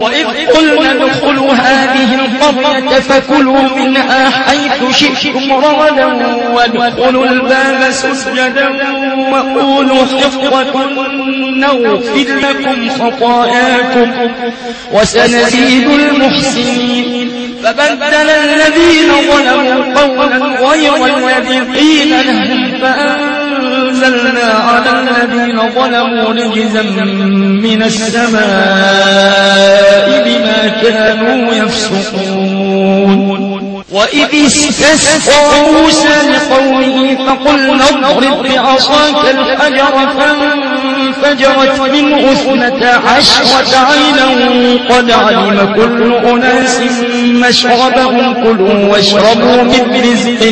وإذ قلنا ادخلوا هذه القرية فكلوا منها حيث شئتم رغدا وادخلوا الباب سجدا وقولوا حطة نغفر لكم خطاياكم وسنزيد المحسنين. فبدل الذين ظلموا قولا غير الذي قيل لهم فأنزلنا على الذين ظلموا رجزا من السماء بما كانوا يفسقون. وإذ استسقى موسى لقومه فقلنا اضرب بعصاك الحجر فانفجرت منه 12 عينا قد علم كل أناس مشربهم كلوا واشربوا من رزق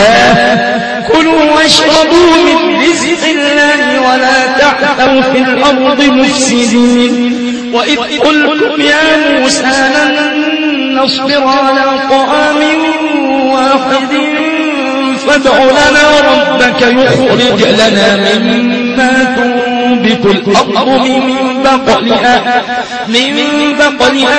الله ولا تعثوا في الأرض مفسدين. وإذ قلتم يا موسى لن نصبر على طعام واحد فادع لنا ربك يخرج لنا مما تنبت الأرض من بقلها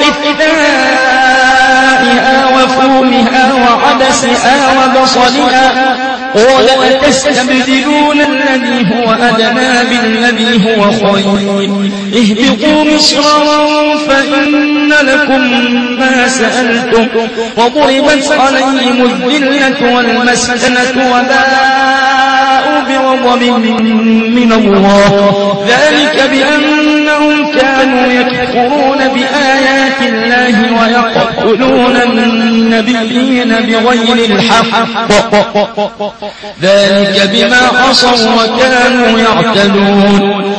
وقثائها وفومها وعدسها وبصلها قال أتستبدلون الذي هو أدنى بالذي هو خير اهبطوا مصرا فإن لكم ما سألتم وضربت عليهم الذلة والمسكنة وباءوا بغضب من الله ذلك بأنهم كانوا يكفرون بآيات الله ويقتلون النبيين بغير الحق ذلك بما عصوا وكانوا يعتدون.